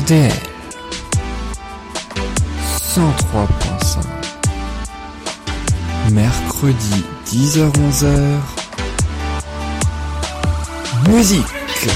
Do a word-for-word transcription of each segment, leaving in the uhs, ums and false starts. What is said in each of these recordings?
D L cent trois point cinq. Mercredi dix heures onze heures. Musique.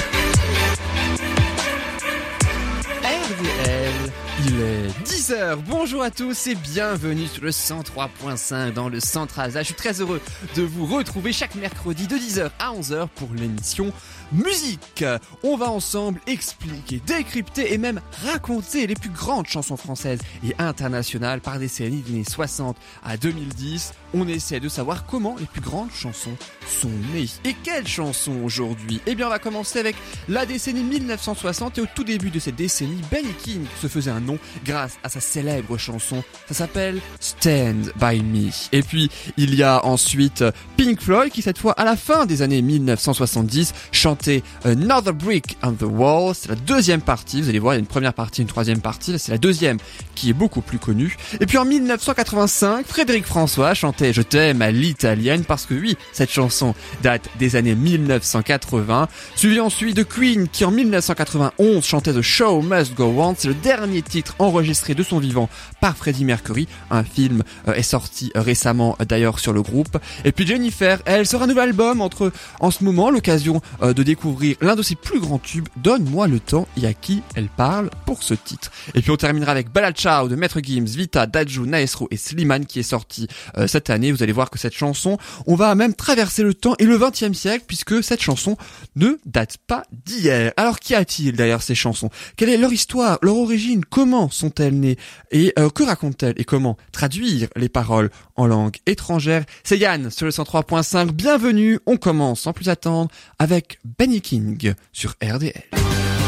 R D L, il est dix heures. Bonjour à tous et bienvenue sur le cent trois point cinq dans le Centre Alsace. Je suis très heureux de vous retrouver chaque mercredi de dix heures à onze heures pour l'émission Musique. On va ensemble expliquer, décrypter et même raconter les plus grandes chansons françaises et internationales par décennies des années soixante à deux mille dix. On essaie de savoir comment les plus grandes chansons sont nées. Et quelles chansons aujourd'hui ? Eh bien on va commencer avec la décennie mille neuf cent soixante et au tout début de cette décennie, Benny King se faisait un nom grâce à sa célèbre chanson. Ça s'appelle Stand By Me. Et puis il y a ensuite Pink Floyd qui cette fois à la fin des années mille neuf cent soixante-dix chante Another Brick on the Wall. C'est la deuxième partie, vous allez voir il y a une première partie, une troisième partie, là c'est la deuxième qui est beaucoup plus connue. Et puis en mille neuf cent quatre-vingt-cinq, Frédéric François chantait Je t'aime à l'italienne, parce que oui, cette chanson date des années mille neuf cent quatre-vingts, suivi ensuite de Queen qui en mille neuf cent quatre-vingt-onze chantait The Show Must Go On. C'est le dernier titre enregistré de son vivant par Freddie Mercury. Un film euh, est sorti euh, récemment euh, d'ailleurs sur le groupe. Et puis Jennifer, elle sort un nouvel album entre en ce moment, l'occasion euh, de découvrir l'un de ses plus grands tubes, Donne-moi le temps, et à qui elle parle pour ce titre. Et puis on terminera avec Ballad Ciao de Maître Gims, Vita, Dadju, Naesro et Slimane qui est sorti euh, cette année. Vous allez voir que cette chanson, on va même traverser le temps et le vingtième siècle puisque cette chanson ne date pas d'hier. Alors qu'y a-t-il derrière ces chansons ? Quelle est leur histoire, leur origine ? Comment sont-elles nées ? Et euh, que racontent-elles ? Et comment traduire les paroles en langue étrangère ? C'est Yann sur le cent trois point cinq. Bienvenue, on commence sans plus attendre avec Benny King sur R D L.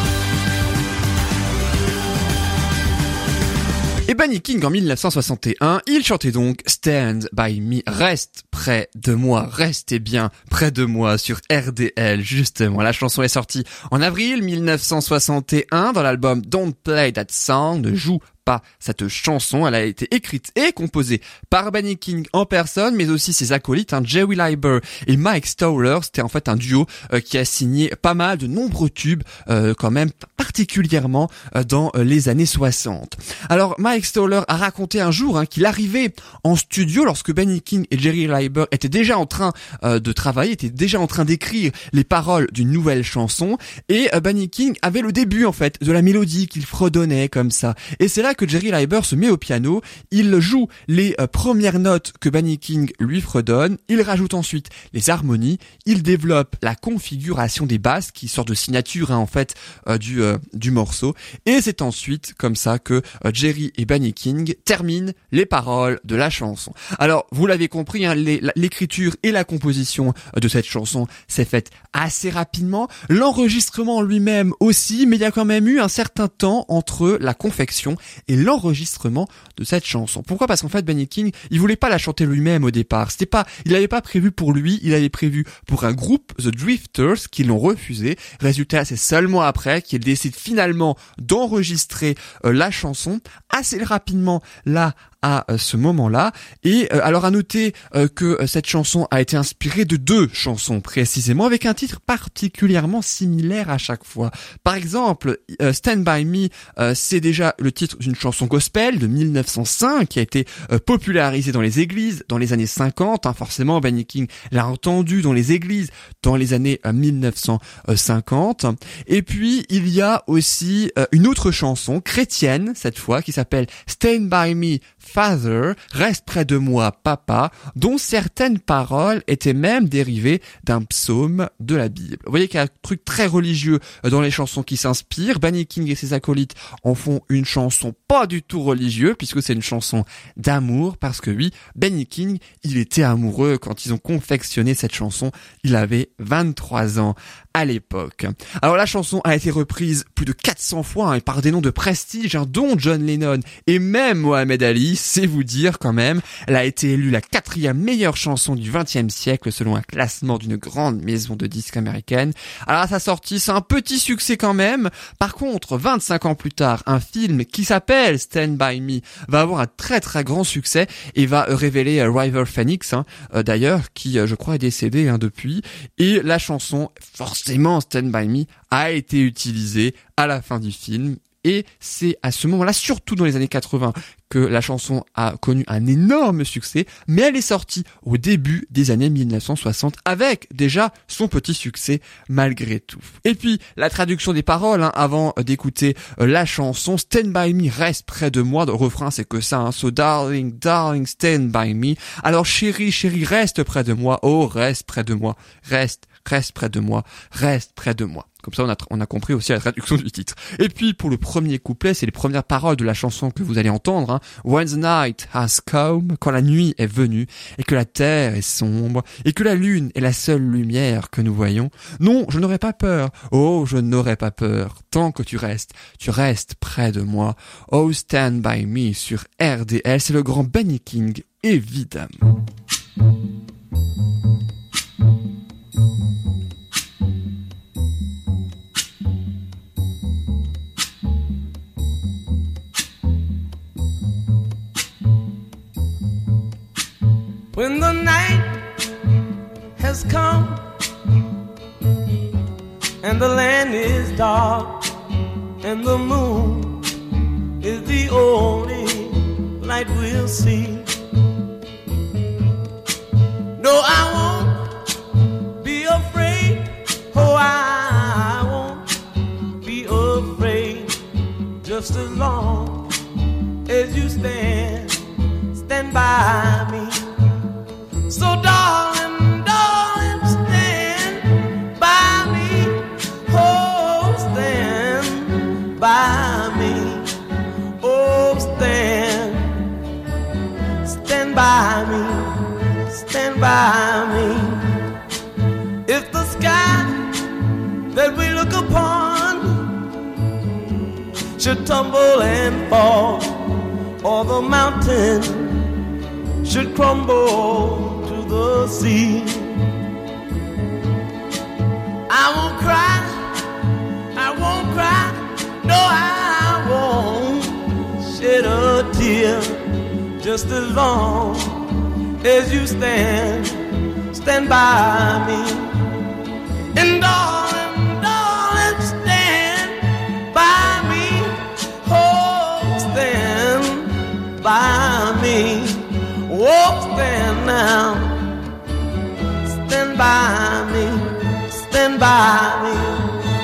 Et Benny King en mille neuf cent soixante et un, il chantait donc Stand By Me, reste près de moi, restez bien près de moi sur R D L justement. La chanson est sortie en avril mille neuf cent soixante et un dans l'album Don't Play That Song, ne joue pas cette chanson. Elle a été écrite et composée par Benny King en personne, mais aussi ses acolytes, hein, Jerry Leiber et Mike Stoller. C'était en fait un duo euh, qui a signé pas mal de nombreux tubes, euh, quand même particulièrement euh, dans euh, les années soixante. Alors Mike Stoller a raconté un jour hein, qu'il arrivait en studio lorsque Benny King et Jerry Leiber étaient déjà en train euh, de travailler, étaient déjà en train d'écrire les paroles d'une nouvelle chanson, et euh, Benny King avait le début en fait de la mélodie qu'il fredonnait comme ça. Et c'est là que Jerry Leiber se met au piano, il joue les euh, premières notes que Benny King lui fredonne, il rajoute ensuite les harmonies, il développe la configuration des basses qui sort de signature hein, en fait euh, du euh, du morceau, et c'est ensuite comme ça que euh, Jerry et Benny King terminent les paroles de la chanson. Alors vous l'avez compris, hein, les, l'écriture et la composition de cette chanson s'est faite assez rapidement, l'enregistrement lui-même aussi, mais il y a quand même eu un certain temps entre la confection et l'enregistrement de cette chanson. Pourquoi ? Parce qu'en fait Benny King, il voulait pas la chanter lui-même au départ. C'était pas, il l'avait pas prévu pour lui, il avait prévu pour un groupe, The Drifters, qui l'ont refusé. Résultat, c'est seulement après qu'il décide finalement d'enregistrer euh, la chanson assez rapidement là à euh, ce moment-là. Et euh, alors à noter euh, que euh, cette chanson a été inspirée de deux chansons précisément, avec un titre particulièrement similaire à chaque fois. Par exemple, euh, Stand By Me, euh, c'est déjà le titre d'une chanson gospel de mille neuf cent cinq qui a été euh, popularisée dans les églises dans les années cinquante. Hein, forcément, Benny King l'a entendu dans les églises dans les années euh, mille neuf cent cinquante. Et puis il y a aussi euh, une autre chanson chrétienne cette fois qui s'appelle Stand By Me Father, reste près de moi papa, dont certaines paroles étaient même dérivées d'un psaume de la Bible. Vous voyez qu'il y a un truc très religieux dans les chansons qui s'inspirent. Benny King et ses acolytes en font une chanson pas du tout religieuse, puisque c'est une chanson d'amour, parce que oui, Benny King, il était amoureux quand ils ont confectionné cette chanson. Il avait vingt-trois ans à l'époque. Alors la chanson a été reprise plus de quatre cents fois hein, par des noms de prestige, hein, dont John Lennon et même Mohamed Ali, c'est vous dire quand même. Elle a été élue la quatrième meilleure chanson du vingtième siècle selon un classement d'une grande maison de disques américaine. Alors à sa sortie, c'est un petit succès quand même. Par contre, vingt-cinq ans plus tard, un film qui s'appelle Stand By Me va avoir un très très grand succès et va révéler euh, River Phoenix, hein, euh, d'ailleurs, qui euh, je crois est décédé hein, depuis. Et la chanson, forcément Stand By Me, a été utilisée à la fin du film. et c'est à ce moment-là, surtout dans les années quatre-vingts, que la chanson a connu un énorme succès, mais elle est sortie au début des années mille neuf cent soixante avec déjà son petit succès malgré tout. Et puis la traduction des paroles, hein, avant d'écouter euh, la chanson, Stand by me, reste près de moi. Le refrain c'est que ça, hein, so darling, darling, stand by me. Alors chérie, chérie, reste près de moi. Oh, reste près de moi, reste. Reste près de moi, reste près de moi. Comme ça, on a, on a compris aussi la traduction du titre. Et puis, pour le premier couplet, c'est les premières paroles de la chanson que vous allez entendre. Hein. When the night has come, quand la nuit est venue, et que la terre est sombre, et que la lune est la seule lumière que nous voyons. Non, je n'aurai pas peur. Oh, je n'aurai pas peur. Tant que tu restes, tu restes près de moi. Oh, stand by me sur R D L. C'est le grand Benny King, évidemment. When the night has come and the land is dark and the moon is the only light we'll see. No, I won't be afraid. Oh, I won't be afraid. Just as long as you stand, stand by me. So darling, darling, stand by me. Oh, stand by me. Oh, stand, stand by me. Stand by me. If the sky that we look upon should tumble and fall, or the mountain should crumble the sea, I won't cry, I won't cry, no, I won't shed a tear. Just as long as you stand, stand by me. And darling, darling, stand by me. Oh, stand by me. Oh, stand now. Stand by me, stand by me.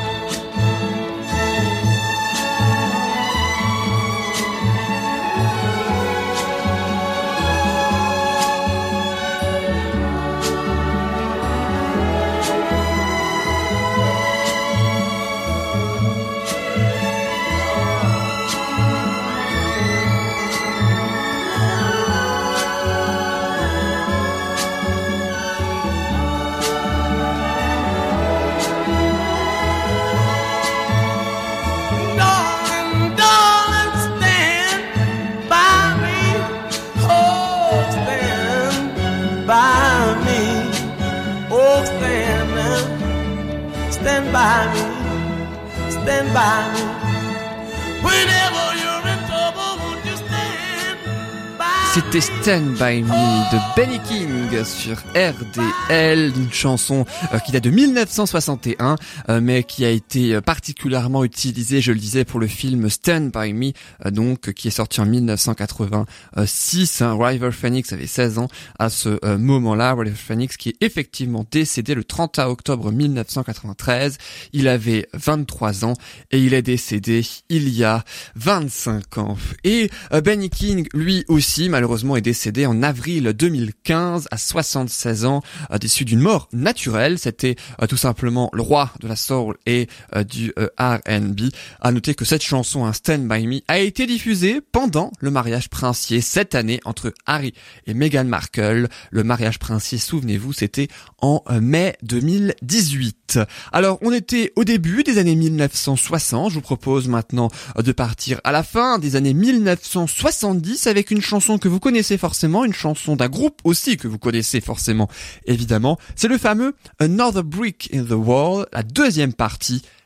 Stand by me, stand by me. Whenever you're in trouble, won't you stand by me? C'était Stand By Me de Benny King sur R D L, une chanson euh, qui date de mille neuf cent soixante et un, euh, mais qui a été particulièrement utilisée, je le disais, pour le film Stand By Me, euh, donc qui est sorti en mille neuf cent quatre-vingt-six. Hein. River Phoenix avait seize ans à ce euh, moment-là. River Phoenix qui est effectivement décédé le trente octobre mille neuf cent quatre-vingt-treize. Il avait vingt-trois ans et il est décédé il y a vingt-cinq ans. Et euh, Benny King, lui aussi, malheureusement, est décédé en avril deux mille quinze à soixante-seize ans, euh, déçu d'une mort naturelle. C'était euh, tout simplement le roi de la soul et euh, du euh, R and B. À noter que cette chanson, hein, Stand By Me, a été diffusée pendant le mariage princier cette année entre Harry et Meghan Markle. Le mariage princier, souvenez-vous, c'était en euh, mai deux mille dix-huit. Alors, on était au début des années mille neuf cent soixante. Je vous propose maintenant euh, de partir à la fin des années mille neuf cent soixante-dix avec une chanson que vous connaissez forcément, une chanson d'un groupe aussi que vous connaissez forcément, évidemment. C'est le fameux Another Brick in the Wall, la deuxième partie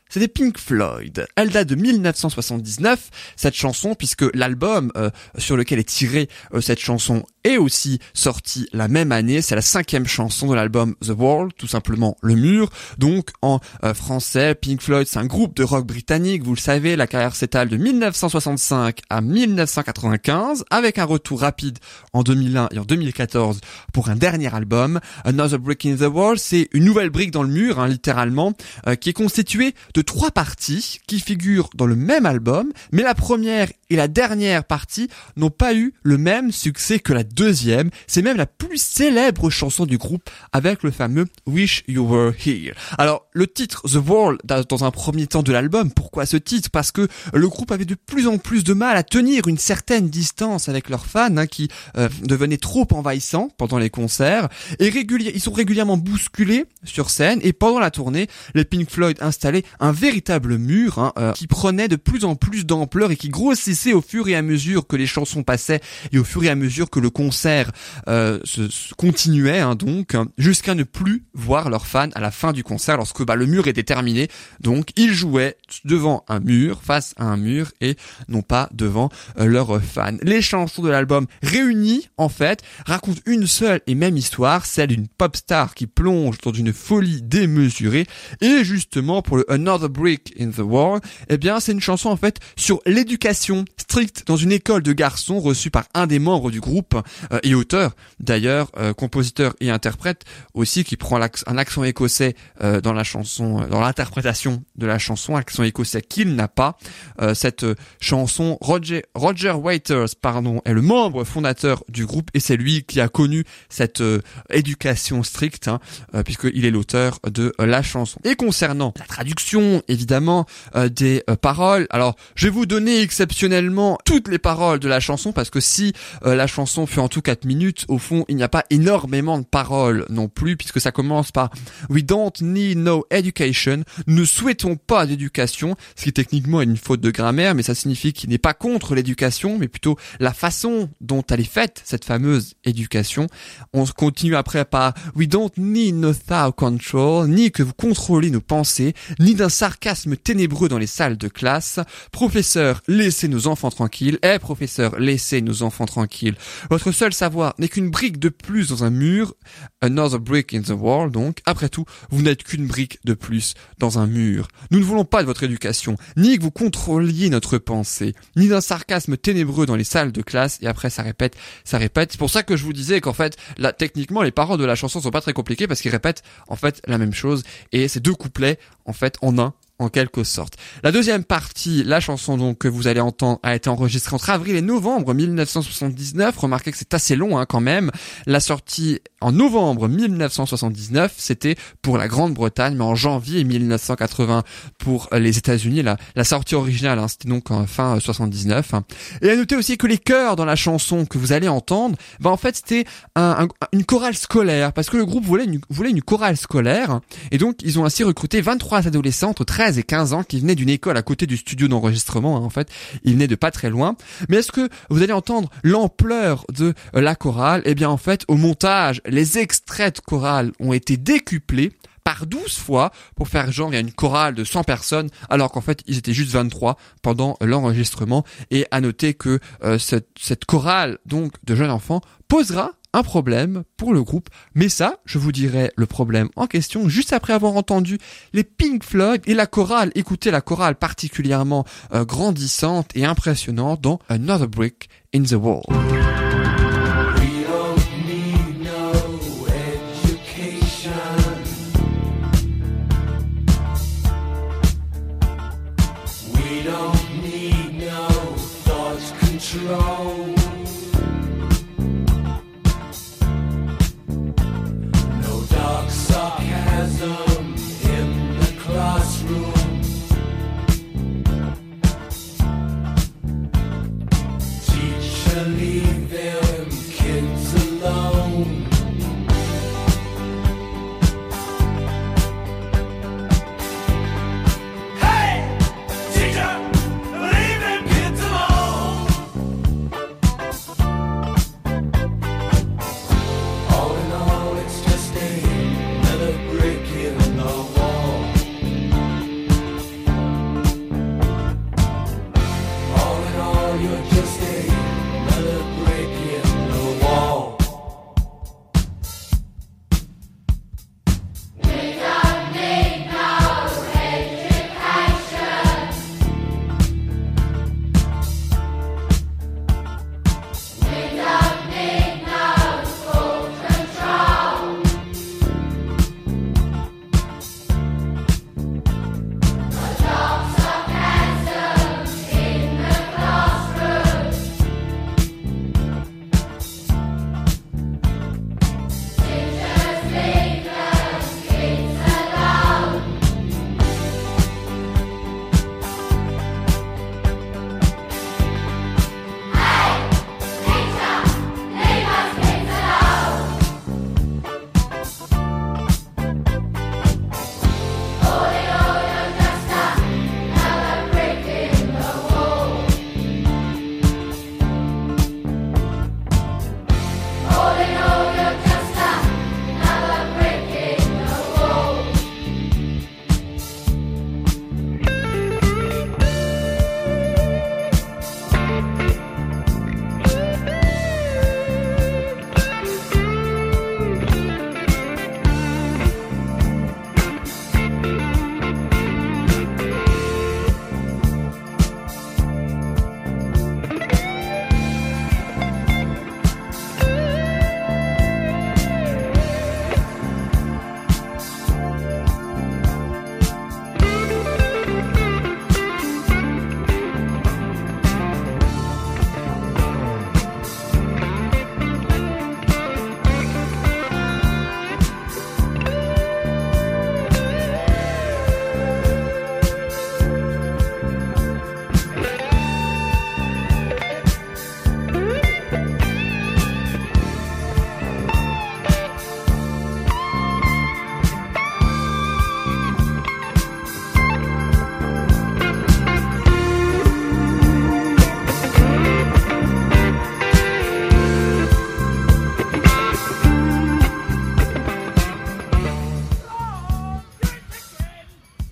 c'est des Pink Floyd. Elle date de dix-neuf cent soixante-dix-neuf, cette chanson, puisque l'album euh, sur lequel est tirée euh, cette chanson est aussi sorti la même année. C'est la cinquième chanson de l'album The Wall, tout simplement le mur. Donc en euh, français, Pink Floyd, c'est un groupe de rock britannique, vous le savez, la carrière s'étale de dix-neuf cent soixante-cinq à dix-neuf cent quatre-vingt-quinze, avec un retour rapide en deux mille un et en deux mille quatorze pour un dernier album. Another Brick in the Wall, c'est une nouvelle brique dans le mur, hein, littéralement, euh, qui est constituée de trois parties qui figurent dans le même album, mais la première et la dernière partie n'ont pas eu le même succès que la deuxième. C'est même la plus célèbre chanson du groupe, avec le fameux Wish You Were Here. Alors, le titre The Wall, dans un premier temps de l'album, pourquoi ce titre? Parce que le groupe avait de plus en plus de mal à tenir une certaine distance avec leurs fans, hein, qui euh, devenaient trop envahissants pendant les concerts, et régulier, ils sont régulièrement bousculés sur scène, et pendant la tournée, les Pink Floyd installaient un véritable mur, hein, euh, qui prenait de plus en plus d'ampleur et qui grossissait au fur et à mesure que les chansons passaient et au fur et à mesure que le concert euh, se, se continuait, hein, donc jusqu'à ne plus voir leurs fans à la fin du concert, lorsque bah, le mur était terminé. Donc ils jouaient devant un mur, face à un mur, et non pas devant euh, leurs fans. Les chansons de l'album réunies, en fait, racontent une seule et même histoire, celle d'une pop star qui plonge dans une folie démesurée. Et justement, pour le Another Brick in the Wall, eh bien c'est une chanson en fait sur l'éducation stricte dans une école de garçons, reçue par un des membres du groupe euh, et auteur d'ailleurs, euh, compositeur et interprète aussi, qui prend un accent écossais euh, dans la chanson, euh, dans l'interprétation de la chanson, accent écossais qu'il n'a pas. Euh, cette euh, chanson, Roger Roger Waters, pardon, est le membre fondateur du groupe, et c'est lui qui a connu cette euh, éducation stricte, hein, euh, puisqu'il est l'auteur de euh, la chanson. Et concernant la traduction, évidemment, euh, des euh, paroles, alors je vais vous donner exceptionnellement toutes les paroles de la chanson, parce que si euh, la chanson fait en tout quatre minutes, au fond il n'y a pas énormément de paroles non plus, puisque ça commence par We don't need no education, ne souhaitons pas d'éducation, ce qui techniquement est une faute de grammaire, mais ça signifie qu'il n'est pas contre l'éducation, mais plutôt la façon dont elle est faite, cette fameuse éducation. On continue après par We don't need no thought control, ni que vous contrôlez nos pensées, ni d'un sarcasme ténébreux dans les salles de classe. Professeur, laissez nos enfants tranquilles. Eh professeur, laissez nos enfants tranquilles. Votre seul savoir n'est qu'une brique de plus dans un mur. Another brick in the wall, donc. Après tout, vous n'êtes qu'une brique de plus dans un mur. Nous ne voulons pas de votre éducation, ni que vous contrôliez notre pensée, ni d'un sarcasme ténébreux dans les salles de classe. Et après, ça répète, ça répète. C'est pour ça que je vous disais qu'en fait, là, techniquement, les paroles de la chanson sont pas très compliquées, parce qu'ils répètent, en fait, la même chose. Et c'est deux couplets, en fait, en un, en quelque sorte. La deuxième partie, la chanson donc que vous allez entendre, a été enregistrée entre avril et novembre dix-neuf cent soixante-dix-neuf. Remarquez que c'est assez long, hein, quand même. La sortie en novembre dix-neuf cent soixante-dix-neuf, c'était pour la Grande-Bretagne, mais en janvier dix-neuf cent quatre-vingts pour les États-Unis. La, la sortie originale, hein, c'était donc en fin soixante-dix-neuf. Hein. Et à noter aussi que les chœurs dans la chanson que vous allez entendre, bah en fait c'était un, un, une chorale scolaire, parce que le groupe voulait une, voulait une chorale scolaire, et donc ils ont ainsi recruté vingt-trois adolescents entre treize et quinze ans qui venaient d'une école à côté du studio d'enregistrement, hein, en fait. Ils venaient de pas très loin. Mais est-ce que vous allez entendre l'ampleur de euh, la chorale? Eh bien, en fait, au montage, les extraits de chorale ont été décuplés par douze fois pour faire genre il y a une chorale de cent personnes, alors qu'en fait ils étaient juste vingt-trois pendant l'enregistrement. Et à noter que euh, cette, cette chorale donc de jeunes enfants posera un problème pour le groupe, mais ça, je vous dirai le problème en question juste après avoir entendu les Pink Floyd et la chorale. Écoutez la chorale particulièrement euh, grandissante et impressionnante dans Another Brick in the Wall.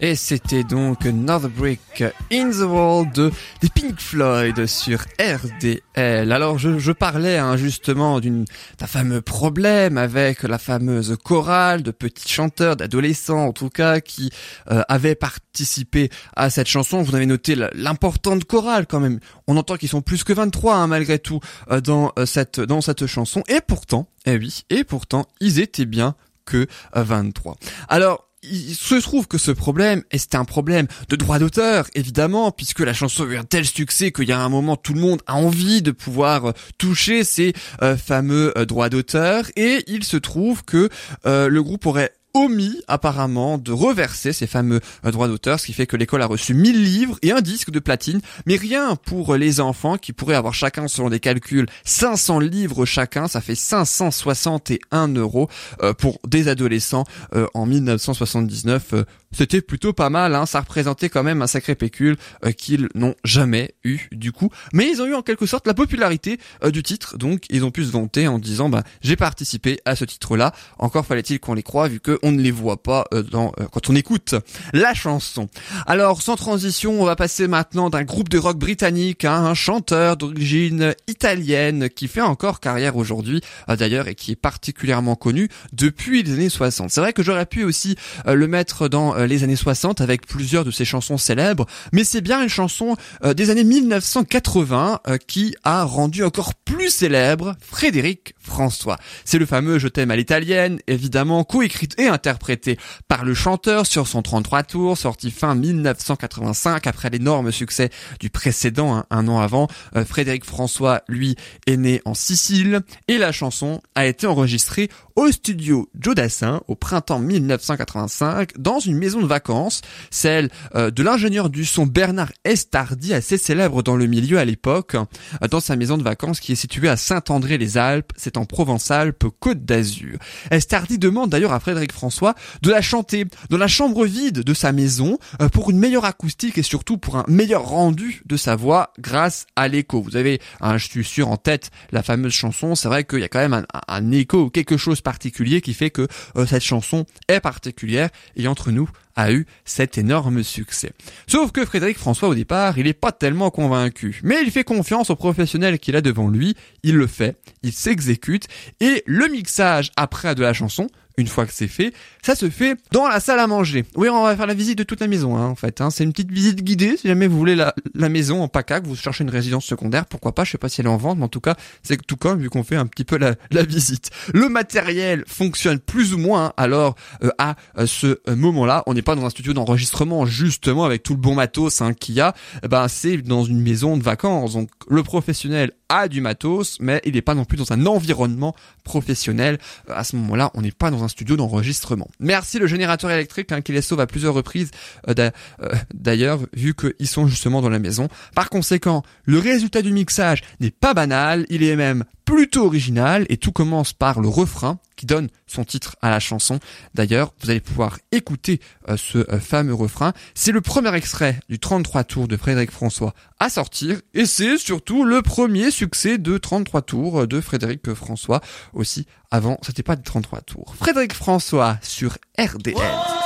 et c'était donc Another Brick in the Wall de des Pink Floyd sur R D L. Alors je, je parlais hein, justement d'une d'un fameux problème avec la fameuse chorale de petits chanteurs, d'adolescents en tout cas, qui euh, avaient participé à cette chanson. Vous avez noté l'importante chorale quand même. On entend qu'ils sont plus que vingt-trois hein, malgré tout euh, dans euh, cette dans cette chanson. Et pourtant, eh oui, et pourtant, ils étaient bien que euh, vingt-trois. Alors il se trouve que ce problème, et c'était un problème de droit d'auteur, évidemment, puisque la chanson a eu un tel succès qu'il y a un moment, tout le monde a envie de pouvoir toucher ces euh, fameux euh, droits d'auteur, et il se trouve que euh, le groupe aurait omis apparemment de reverser ces fameux euh, droits d'auteur, ce qui fait que l'école a reçu mille livres et un disque de platine, mais rien pour les enfants qui pourraient avoir chacun, selon des calculs, cinq cents livres chacun, ça fait cinq cent soixante et un euros euh, pour des adolescents euh, en dix-neuf cent soixante-dix-neuf. Euh, c'était plutôt pas mal, hein, ça représentait quand même un sacré pécule euh, qu'ils n'ont jamais eu du coup, mais ils ont eu en quelque sorte la popularité euh, du titre, donc ils ont pu se vanter en disant bah j'ai participé à ce titre-là. Encore fallait-il qu'on les croie vu que on ne les voit pas euh, dans euh, quand on écoute la chanson. Alors sans transition, on va passer maintenant d'un groupe de rock britannique à un chanteur d'origine italienne qui fait encore carrière aujourd'hui euh, d'ailleurs et qui est particulièrement connu depuis les années soixante. C'est vrai que j'aurais pu aussi euh, le mettre dans euh, les années soixante avec plusieurs de ses chansons célèbres, mais c'est bien une chanson euh, des années mille neuf cent quatre-vingts euh, qui a rendu encore plus célèbre Frédéric François. C'est le fameux Je t'aime à l'italienne, évidemment coécrite et interprété par le chanteur sur son trente-trois tours, sorti fin dix-neuf cent quatre-vingt-cinq après l'énorme succès du précédent, hein, un an avant. Euh, Frédéric François, lui, est né en Sicile et la chanson a été enregistrée au studio Joe Dassin au printemps dix-neuf cent quatre-vingt-cinq dans une maison de vacances, celle euh, de l'ingénieur du son Bernard Estardi, assez célèbre dans le milieu à l'époque, euh, dans sa maison de vacances qui est située à Saint-André-les-Alpes, c'est en Provence-Alpes-Côte d'Azur. Estardi demande d'ailleurs à Frédéric François de la chanter dans la chambre vide de sa maison euh, pour une meilleure acoustique et surtout pour un meilleur rendu de sa voix grâce à l'écho. Vous avez, hein, je suis sûr, en tête la fameuse chanson, c'est vrai qu'il y a quand même un, un écho ou quelque chose particulier qui fait que euh, cette chanson est particulière et entre nous a eu cet énorme succès. Sauf que Frédéric François au départ, il est pas tellement convaincu, mais il fait confiance aux professionnels qu'il a devant lui, il le fait, il s'exécute et le mixage après de la chanson, une fois que c'est fait, ça se fait dans la salle à manger. Oui, on va faire la visite de toute la maison, hein, en fait. Hein. C'est une petite visite guidée, si jamais vous voulez la, la maison en PACA, que vous cherchez une résidence secondaire, pourquoi pas, je sais pas si elle est en vente, mais en tout cas, c'est tout comme, vu qu'on fait un petit peu la, la visite. Le matériel fonctionne plus ou moins, alors, euh, à euh, ce euh, moment-là, on n'est pas dans un studio d'enregistrement, justement, avec tout le bon matos hein, qu'il y a, eh ben, c'est dans une maison de vacances, donc le professionnel a du matos, mais il n'est pas non plus dans un environnement professionnel. Euh, à ce moment-là, on n'est pas dans un studio d'enregistrement. Merci le générateur électrique hein, qui les sauve à plusieurs reprises euh, d'a- euh, d'ailleurs, vu qu'ils sont justement dans la maison. Par conséquent, le résultat du mixage n'est pas banal, il est même plutôt original et tout commence par le refrain qui donne son titre à la chanson. D'ailleurs, vous allez pouvoir écouter euh, ce euh, fameux refrain. C'est le premier extrait du trente-trois tours de Frédéric François à sortir et c'est surtout le premier succès de trente-trois tours de Frédéric François aussi. Avant, c'était pas de trente-trois tours. Frédéric François sur R D L.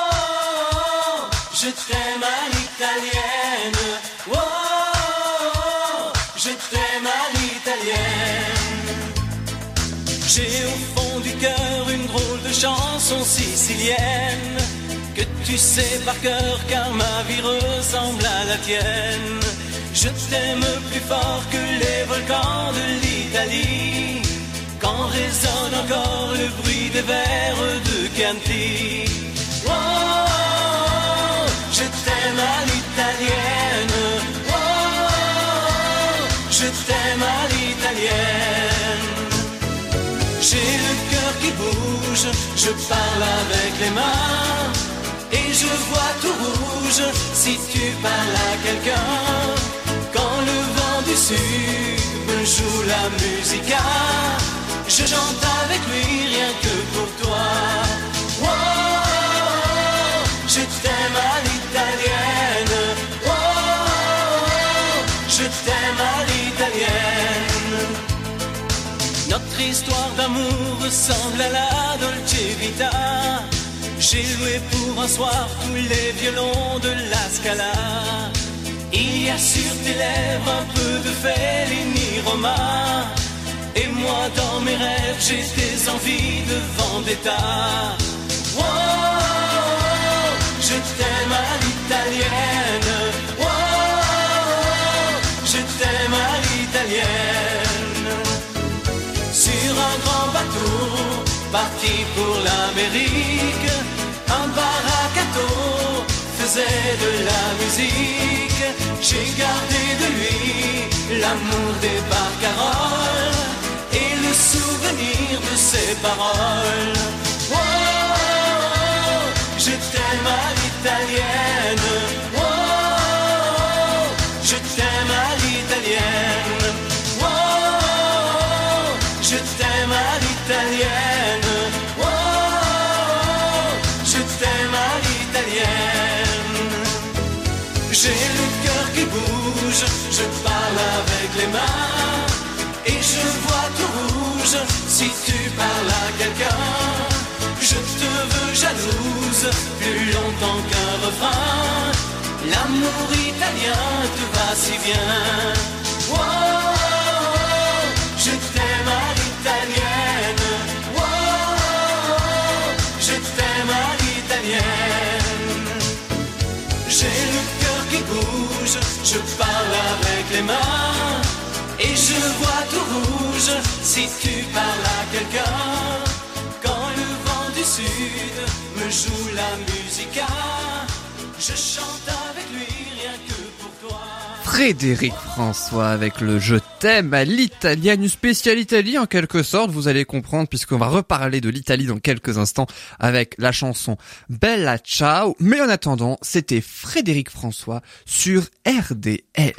Oh, je t'aime à l'italienne. Oh, je t'aime à l'italienne. J'ai au fond du cœur une drôle de chanson sicilienne que tu sais par cœur car ma vie ressemble à la tienne. Je t'aime plus fort que les volcans de l'Italie quand résonne encore le bruit des vers de Chianti. Oh, je t'aime à l'italienne. Oh, je t'aime à l'italienne. J'ai le cœur qui bouge, je parle avec les mains et je vois tout rouge si tu parles à quelqu'un. Quand le vent du sud me joue la musica, je chante avec lui rien que pour toi. Oh, je t'aime à l'italienne. Oh, je t'aime à l'italienne. Notre histoire d'amour ressemble à la Dolce Vita. Je J'ai loué pour un soir tous les violons de la Scala. Il y a sur tes lèvres un peu de Fellini Roma. Et moi dans mes rêves j'ai des envies de vendetta. Wow, je t'aime à l'italienne. Wow, je t'aime à l'italienne. Sur un grand bateau parti pour l'Amérique, un baracato faisait de la musique. J'ai gardé de lui l'amour des barcaroles et le souvenir de ses paroles. Oh, je t'aime à l'italienne. Oh, je t'aime à l'italienne. Oh, je t'aime à l'italienne. Oh, je t'aime à l'italienne. J'ai le cœur qui bouge, je parle avec les mains et je vois tout rouge si tu parles à quelqu'un. Je te veux jalouse plus longtemps qu'un refrain. L'amour italien te va si bien. Oh, je t'aime à l'italienne. Oh, je t'aime à l'italienne. J'ai le cœur qui bouge, je parle avec les mains et je vois tout rouge si tu parles à quelqu'un. Quand le vent du sud me joue la musica, je chante avec lui rien que pour toi. Frédéric François avec le Je t'aime à l'italienne, une spéciale Italie en quelque sorte, vous allez comprendre puisqu'on va reparler de l'Italie dans quelques instants avec la chanson Bella Ciao. Mais en attendant, c'était Frédéric François sur R D L.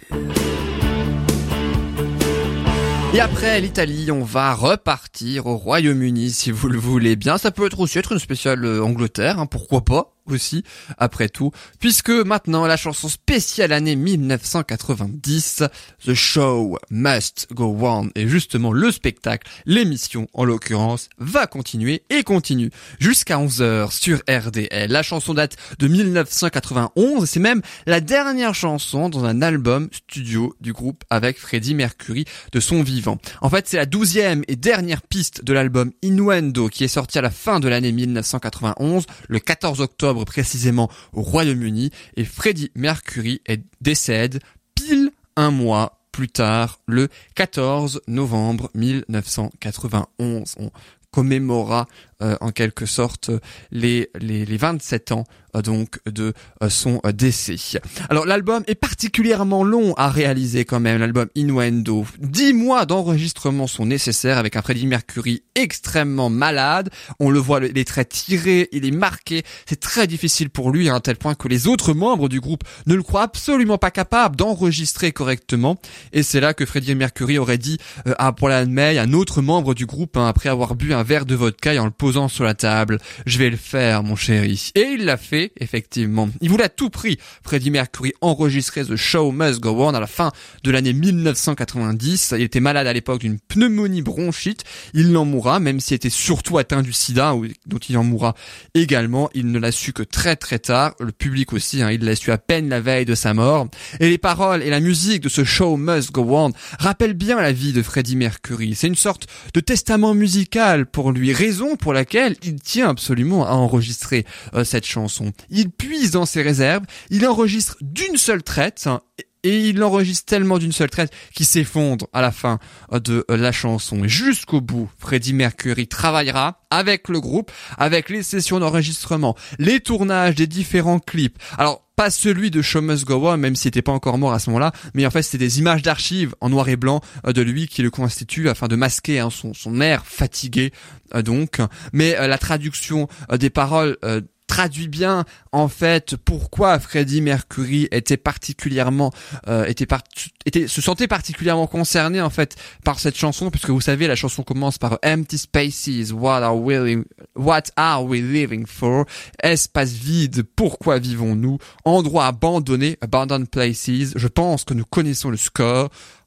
Et après l'Italie, on va repartir au Royaume-Uni si vous le voulez bien. Ça peut être aussi être une spéciale euh, Angleterre, hein, pourquoi pas aussi, après tout, puisque maintenant la chanson spéciale année dix-neuf cent quatre-vingt-dix, The Show Must Go On, et justement le spectacle, l'émission en l'occurrence, va continuer et continue jusqu'à onze heures sur R D L. La chanson date de dix-neuf cent quatre-vingt-onze, c'est même la dernière chanson dans un album studio du groupe avec Freddie Mercury de son vivant. En fait, c'est la douzième et dernière piste de l'album Innuendo qui est sorti à la fin de l'année dix-neuf cent quatre-vingt-onze, le quatorze octobre précisément au Royaume-Uni, et Freddie Mercury est, décède pile un mois plus tard, le quatorze novembre dix-neuf cent quatre-vingt-onze. On commémora euh, en quelque sorte les les, les vingt-sept ans euh, donc de euh, son euh, décès. Alors l'album est particulièrement long à réaliser quand même, l'album Innuendo. Dix mois d'enregistrement sont nécessaires avec un Freddie Mercury extrêmement malade. On le voit, il est très tiré, il est marqué. C'est très difficile pour lui à un tel point que les autres membres du groupe ne le croient absolument pas capable d'enregistrer correctement. Et c'est là que Freddie Mercury aurait dit euh, à Brian May, un autre membre du groupe, hein, après avoir bu un verre de vodka et en le posant sur la table: je vais le faire, mon chéri. Et il l'a fait, effectivement. Il voulait à tout prix, Freddie Mercury, enregistrer The Show Must Go On à la fin de l'année dix-neuf cent quatre-vingt-dix. Il était malade à l'époque d'une pneumonie bronchite. Il en mourra, même s'il était surtout atteint du sida, dont il en mourra également. Il ne l'a su que très très tard. Le public aussi, hein, il l'a su à peine la veille de sa mort. Et les paroles et la musique de ce Show Must Go On rappellent bien la vie de Freddie Mercury. C'est une sorte de testament musical pour lui, raison pour laquelle il tient absolument à enregistrer euh, cette chanson. Il puise dans ses réserves, il enregistre d'une seule traite, hein, et il l'enregistre tellement d'une seule traite qu'il s'effondre à la fin de la chanson. Et jusqu'au bout, Freddie Mercury travaillera avec le groupe, avec les sessions d'enregistrement, les tournages des différents clips. Alors, pas celui de Show Must Go On, même s'il n'était pas encore mort à ce moment-là, mais en fait c'était des images d'archives en noir et blanc de lui qui le constituent afin de masquer hein, son, son air fatigué euh, donc. Mais euh, la traduction euh, des paroles euh, traduit bien en fait pourquoi Freddie Mercury était particulièrement euh, était, part- était se sentait particulièrement concerné en fait par cette chanson, puisque vous savez la chanson commence par Empty Spaces, what are we what are we living for, espace vide, pourquoi vivons-nous, endroit abandonné, abandoned places. Je pense que nous connaissons le score.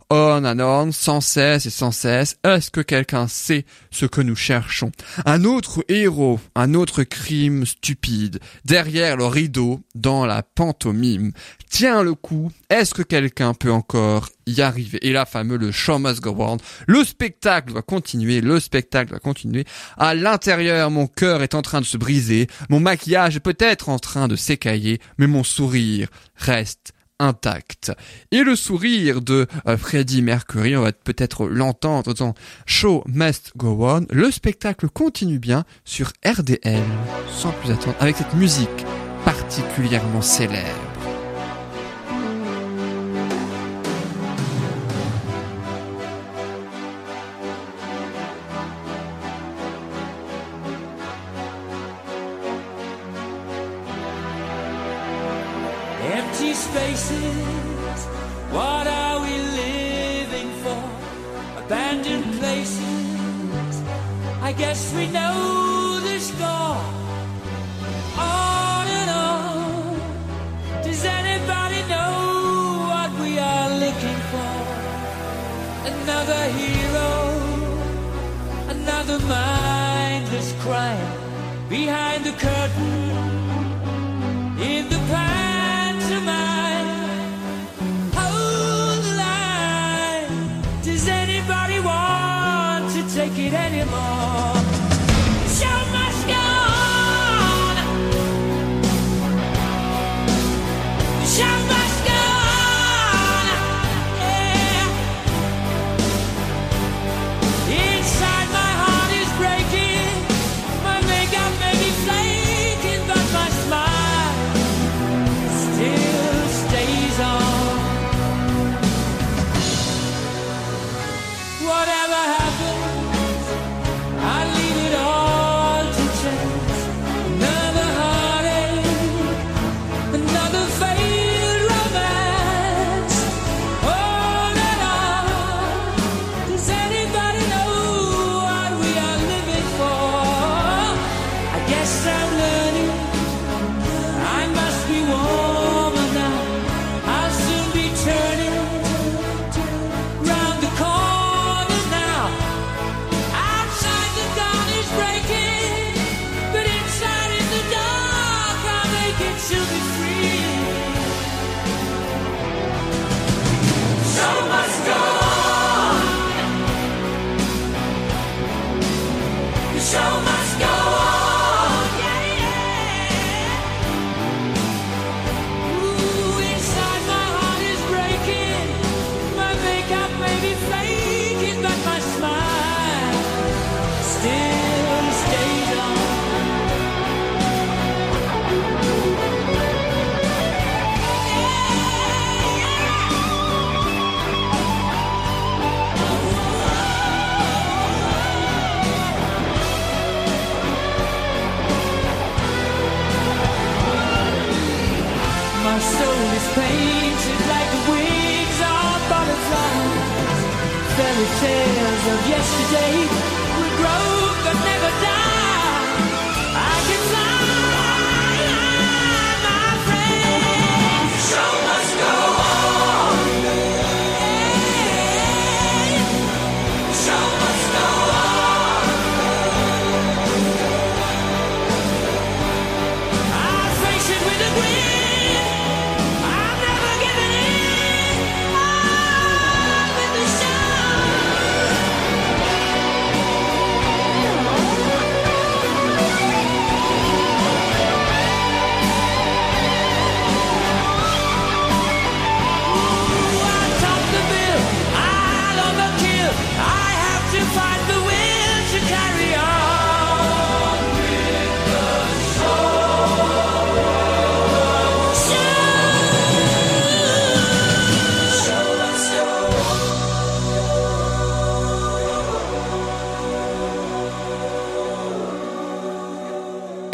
On and on, sans cesse et sans cesse. Est-ce que quelqu'un sait ce que nous cherchons? Un autre héros, un autre crime stupide, derrière le rideau, dans la pantomime. Tiens le coup, est-ce que quelqu'un peut encore y arriver? Et là, fameux, le show must go on. Le spectacle va continuer, le spectacle va continuer. À l'intérieur, mon cœur est en train de se briser, mon maquillage est peut-être en train de s'écailler, mais mon sourire reste intact. Et le sourire de euh, Freddie Mercury, on va peut-être l'entendre dans Show Must Go On. Le spectacle continue bien sur R D L, sans plus attendre, avec cette musique particulièrement célèbre. Empty spaces, what are we living for? Abandoned places, I guess we know the score. On and on, does anybody know what we are looking for? Another hero, another mindless crime, behind the curtain, in the past. Hold the line. Does anybody want to take it anymore? The show must go on. The show must go on. Yeah. Inside my heart is breaking. My makeup may be flaking, but my smile still stays on. Whatever happens, I leave it all to chance. Another heartache, another failed romance. On and on. Does anybody know what we are living for? I guess I'm learning. I must be warmer now. I'll soon be turning round the corner now. Outside the dawn is breaking, but inside in the dark I'll make it to be free. Show must go on. The show must go on. Yeah, yeah. Ooh, inside my heart is breaking. My makeup may be flaking, but my smile still stays on. My soul is painted like the wings of butterflies. Fairy tales of yesterday will grow but never die. I can fly, my friend. The show must go on. The show must go on. I'll face it with a grin. I'm never giving in. On with the show.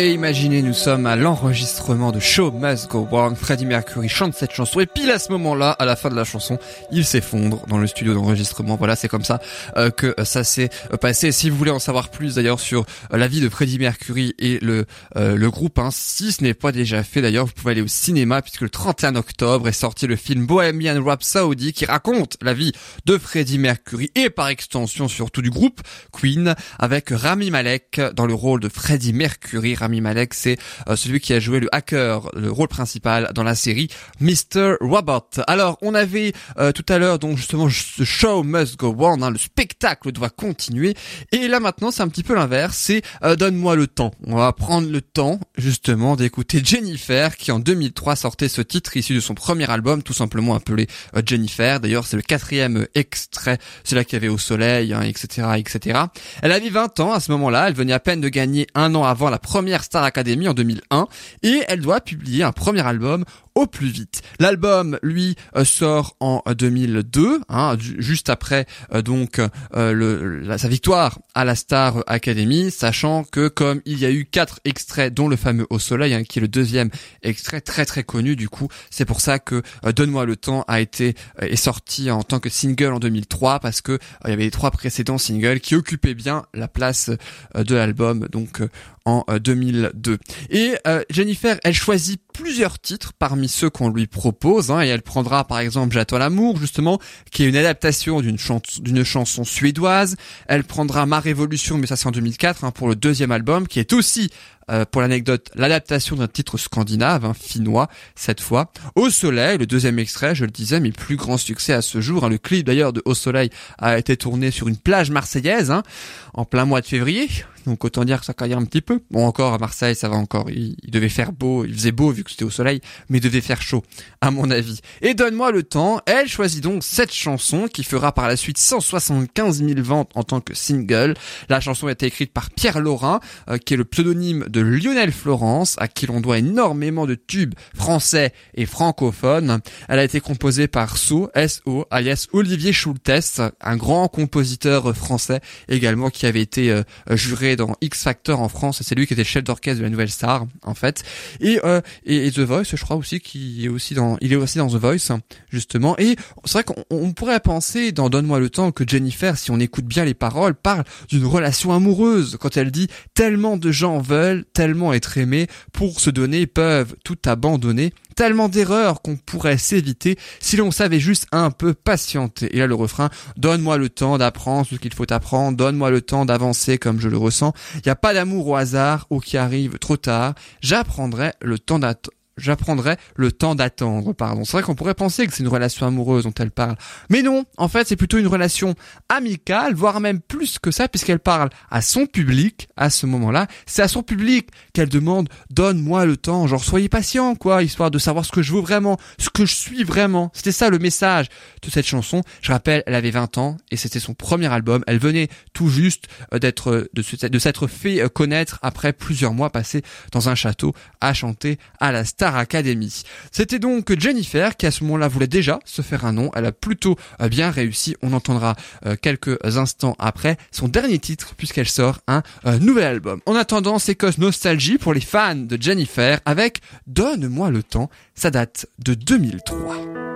Et imaginez, nous sommes à l'enregistrement de Show Must Go On. Freddie Mercury chante cette chanson et pile à ce moment-là, à la fin de la chanson, il s'effondre dans le studio d'enregistrement. Voilà, c'est comme ça euh, que ça s'est passé. Si vous voulez en savoir plus d'ailleurs sur euh, la vie de Freddie Mercury et le euh, le groupe, hein, si ce n'est pas déjà fait d'ailleurs, vous pouvez aller au cinéma puisque le trente et un octobre est sorti le film Bohemian Rhapsody qui raconte la vie de Freddie Mercury et par extension surtout du groupe Queen avec Rami Malek dans le rôle de Freddie Mercury. Rami Malek, c'est euh, celui qui a joué le hacker, le rôle principal dans la série mister Robot. Alors, on avait euh, tout à l'heure donc justement The Show Must Go On, hein, le spectacle doit continuer. Et là maintenant, c'est un petit peu l'inverse, c'est euh, donne-moi le temps. On va prendre le temps justement d'écouter Jennifer qui en deux mille trois sortait ce titre issu de son premier album, tout simplement appelé euh, Jennifer. D'ailleurs, c'est le quatrième extrait, c'est là qu'il y avait Au Soleil, hein, et cetera, et cetera. Elle avait vingt ans à ce moment-là, elle venait à peine de gagner un an avant la première Star Academy en deux mille un et elle doit publier un premier album au plus vite. L'album, lui, euh, sort en deux mille deux, hein, juste après euh, donc euh, le, la, sa victoire à la Star Academy, sachant que comme il y a eu quatre extraits, dont le fameux Au Soleil, hein, qui est le deuxième extrait très très connu, du coup, c'est pour ça que euh, Donne-moi le temps a été euh, est sorti en tant que single en deux mille trois, parce que euh, il y avait les trois précédents singles qui occupaient bien la place euh, de l'album, donc euh, en euh, deux mille deux. Et euh, Jennifer, elle choisit plusieurs titres parmi ceux qu'on lui propose, hein, et elle prendra par exemple J'attends l'amour, justement, qui est une adaptation d'une chanson, d'une chanson suédoise. Elle prendra Ma Révolution, mais ça c'est en deux mille quatre, hein, pour le deuxième album, qui est aussi Euh, pour l'anecdote, l'adaptation d'un titre scandinave, hein, finnois, cette fois. Au Soleil, le deuxième extrait, je le disais, mais plus grand succès à ce jour, hein. Le clip d'ailleurs de Au Soleil a été tourné sur une plage marseillaise, hein, en plein mois de février. Donc autant dire que ça caille un petit peu. Bon, encore à Marseille, ça va encore. Il, il devait faire beau, il faisait beau vu que c'était au soleil, mais il devait faire chaud, à mon avis. Et Donne-moi le temps, elle choisit donc cette chanson qui fera par la suite cent soixante-quinze mille ventes en tant que single. La chanson a été écrite par Pierre Laurin, euh, qui est le pseudonyme de Lionel Florence, à qui l'on doit énormément de tubes français et francophones. Elle a été composée par So, S O, alias Olivier Schultes, un grand compositeur français également qui avait été euh, juré dans X Factor en France. C'est lui qui était chef d'orchestre de la Nouvelle Star, en fait. Et, euh, et, et The Voice, je crois aussi qu'il est aussi dans, il est aussi dans The Voice, justement. Et c'est vrai qu'on on pourrait penser dans Donne-moi le temps que Jennifer, si on écoute bien les paroles, parle d'une relation amoureuse quand elle dit tellement de gens veulent tellement être aimés, pour se donner peuvent tout abandonner, tellement d'erreurs qu'on pourrait s'éviter si l'on savait juste un peu patienter. Et là le refrain, donne-moi le temps d'apprendre ce qu'il faut apprendre, donne-moi le temps d'avancer comme je le ressens, il n'y a pas d'amour au hasard ou qui arrive trop tard, j'apprendrai le temps d'attendre. J'apprendrai le temps d'attendre, pardon. C'est vrai qu'on pourrait penser que c'est une relation amoureuse dont elle parle. Mais non, en fait, c'est plutôt une relation amicale, voire même plus que ça, puisqu'elle parle à son public, à ce moment-là. C'est à son public qu'elle demande « Donne-moi le temps », genre « Soyez patient, quoi », histoire de savoir ce que je veux vraiment, ce que je suis vraiment. C'était ça le message de cette chanson. Je rappelle, elle avait vingt ans, et c'était son premier album. Elle venait tout juste d'être, de, de s'être fait connaître après plusieurs mois passés dans un château à chanter à la Star Academy. C'était donc Jennifer qui à ce moment-là voulait déjà se faire un nom. Elle a plutôt bien réussi. On entendra euh, quelques instants après son dernier titre puisqu'elle sort un euh, nouvel album. En attendant, c'est Cause Nostalgie pour les fans de Jennifer avec Donne-moi le temps. Ça date de deux mille trois.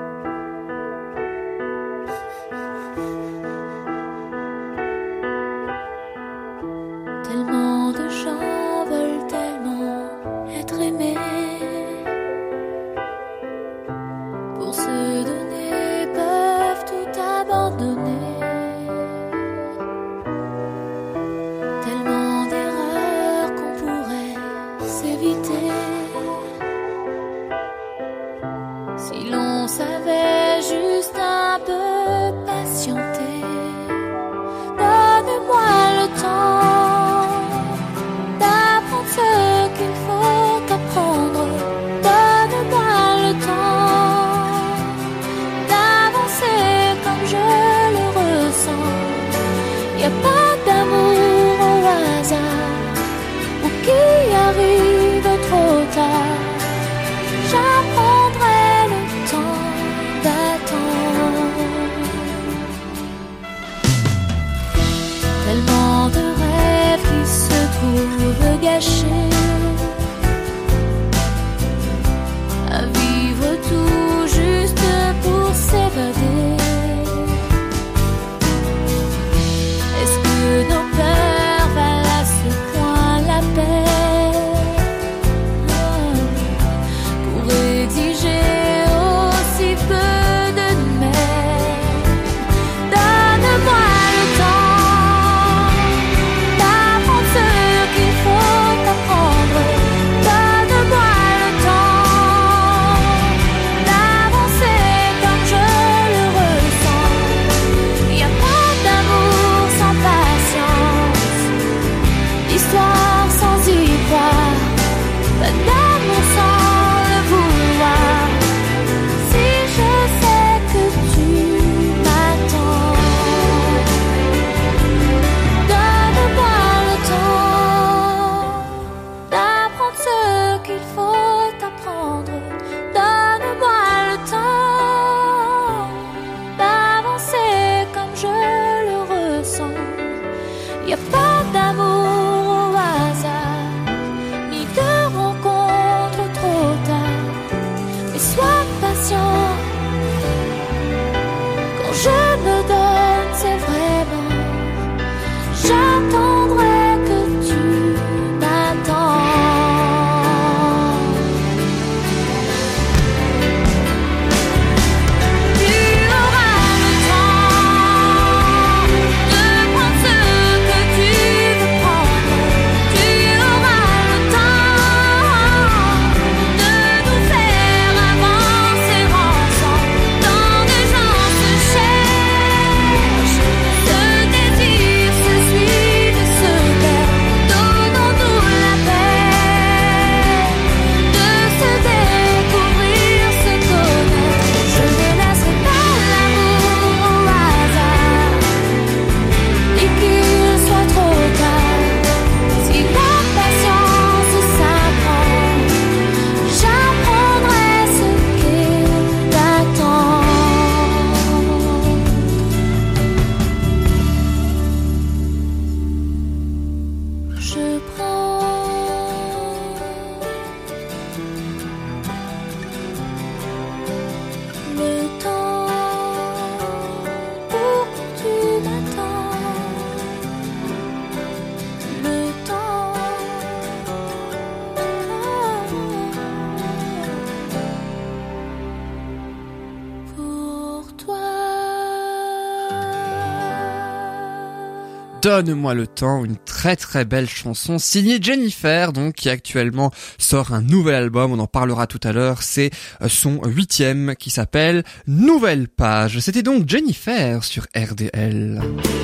Tellement de gens veulent tellement être aimés. Pour se donner, peuvent tout abandonner. Tellement d'erreurs qu'on pourrait s'éviter. Si l'on savait juste un peu patienter. Donne-moi le temps d'apprendre ce qu'il faut apprendre. Donne-moi le temps d'avancer comme je le ressens. Y a pas d'amour au hasard ou qui arrive trop tard. J'apprendrai le temps d'attendre. Tellement de rêves qui se trouvent gâchés. je me donne, c'est vraiment, j'attendrai que tu m'attends. Tu auras le temps de prendre ce que tu veux prendre. Tu auras le temps de nous faire avancer ensemble. Tant de gens se cherchent, ce désir se suit de se perd. Donnons-nous la peine de se découvrir, se connaître. Je ne laisserai pas l'amour au hasard et qu'il soit trop tard. Si la patience s'apprend, j'apprendrai ce qu'est d'attendre. Je prends le temps pour que tu m'attends. Le temps pour toi. Donne-moi le temps, une très très belle chanson signée Jennifer, donc qui actuellement sort un nouvel album, on en parlera tout à l'heure, c'est euh, son huitième qui s'appelle Nouvelle Page. C'était donc Jennifer sur R D L.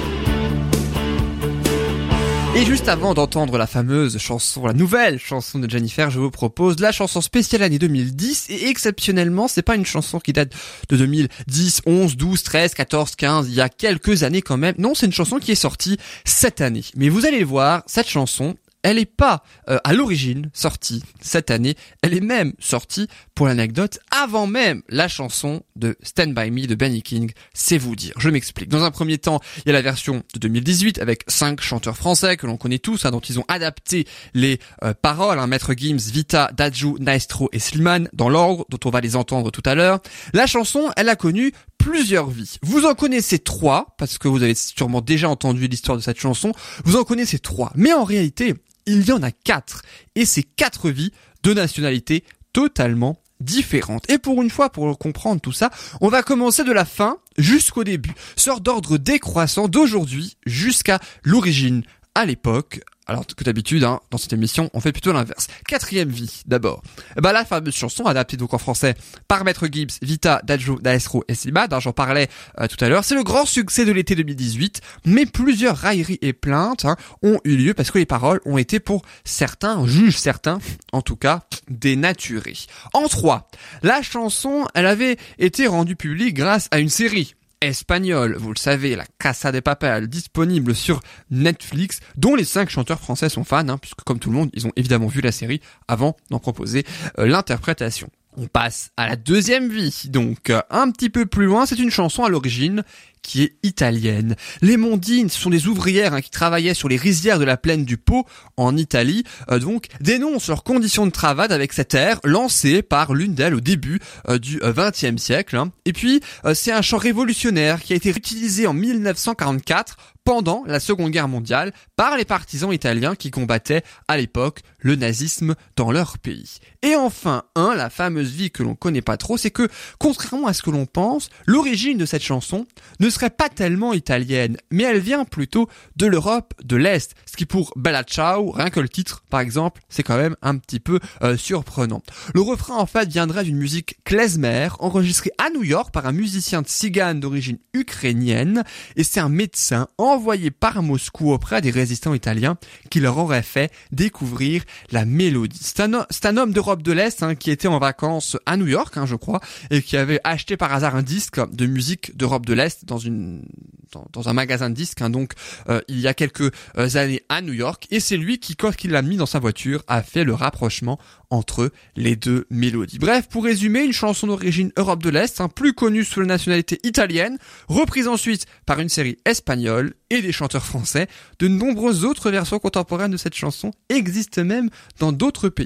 Et juste avant d'entendre la fameuse chanson, la nouvelle chanson de Jennifer, je vous propose la chanson spéciale année deux mille dix, et exceptionnellement, c'est pas une chanson qui date de deux mille dix, onze, douze, treize, quatorze, quinze, il y a quelques années quand même. Non, c'est une chanson qui est sortie cette année. Mais vous allez le voir, cette chanson, elle est pas euh, à l'origine sortie cette année, elle est même sortie, pour l'anecdote, avant même la chanson de Stand By Me de Benny King, c'est vous dire. Je m'explique. Dans un premier temps, il y a la version de deux mille dix-huit avec cinq chanteurs français que l'on connaît tous, hein, dont ils ont adapté les euh, paroles, hein, Maître Gims, Vita, Dadju, Maestro et Slimane, dans l'ordre dont on va les entendre tout à l'heure. La chanson, elle a connu plusieurs vies. Vous en connaissez trois, parce que vous avez sûrement déjà entendu l'histoire de cette chanson, vous en connaissez trois. Mais en réalité, il y en a quatre. Et ces quatre vies de nationalités totalement différentes. Et pour une fois, pour comprendre tout ça, on va commencer de la fin jusqu'au début. Sorte d'ordre décroissant d'aujourd'hui jusqu'à l'origine à l'époque. Alors que d'habitude, hein, dans cette émission, on fait plutôt l'inverse. Quatrième vie, d'abord. Bah, la fameuse chanson, adaptée donc en français par Maître Gims, Vita, Dadju, Maestro et Slimane, hein, j'en parlais euh, tout à l'heure. C'est le grand succès de l'été deux mille dix-huit, mais plusieurs railleries et plaintes hein, ont eu lieu parce que les paroles ont été pour certains, jugent certains, en tout cas, dénaturées. En trois, la chanson, elle avait été rendue publique grâce à une série espagnol, vous le savez, la Casa de Papel, disponible sur Netflix, dont les cinq chanteurs français sont fans, hein, puisque comme tout le monde, ils ont évidemment vu la série avant d'en proposer euh, l'interprétation. On passe à la deuxième vie, donc euh, un petit peu plus loin, c'est une chanson à l'origine qui est italienne. Les Mondines, ce sont des ouvrières hein, qui travaillaient sur les rizières de la plaine du Pô en Italie, euh, donc dénoncent leurs conditions de travail avec cet air lancé par l'une d'elles au début euh, du vingtième siècle. Hein. Et puis, euh, c'est un chant révolutionnaire qui a été réutilisé en mille neuf cent quarante-quatre pendant la Seconde Guerre mondiale par les partisans italiens qui combattaient à l'époque le nazisme dans leur pays. Et enfin, un, la fameuse vie que l'on connaît pas trop, c'est que, contrairement à ce que l'on pense, l'origine de cette chanson ne serait pas tellement italienne, mais elle vient plutôt de l'Europe de l'Est, ce qui pour Bella Ciao, rien que le titre par exemple, c'est quand même un petit peu euh, surprenant. Le refrain en fait viendrait d'une musique klezmer, enregistrée à New York par un musicien tzigane d'origine ukrainienne, et c'est un médecin envoyé par Moscou auprès des résistants italiens qui leur aurait fait découvrir la mélodie. C'est un, c'est un homme d'Europe de l'Est hein, qui était en vacances à New York, hein, je crois, et qui avait acheté par hasard un disque de musique d'Europe de l'Est dans une dans, dans un magasin de disques, hein, donc euh, il y a quelques euh, années à New York, et c'est lui qui, quand il l'a mis dans sa voiture, a fait le rapprochement entre les deux mélodies. Bref, pour résumer, une chanson d'origine Europe de l'Est, hein, plus connue sous la nationalité italienne, reprise ensuite par une série espagnole et des chanteurs français. De nombreuses autres versions contemporaines de cette chanson existent même dans d'autres pays.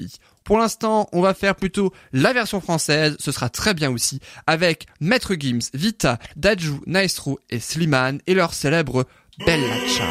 Pour l'instant, on va faire plutôt la version française, ce sera très bien aussi, avec Maître Gims, Vita, Dadju, Naestro et Slimane et leur célèbre Bella Ciao.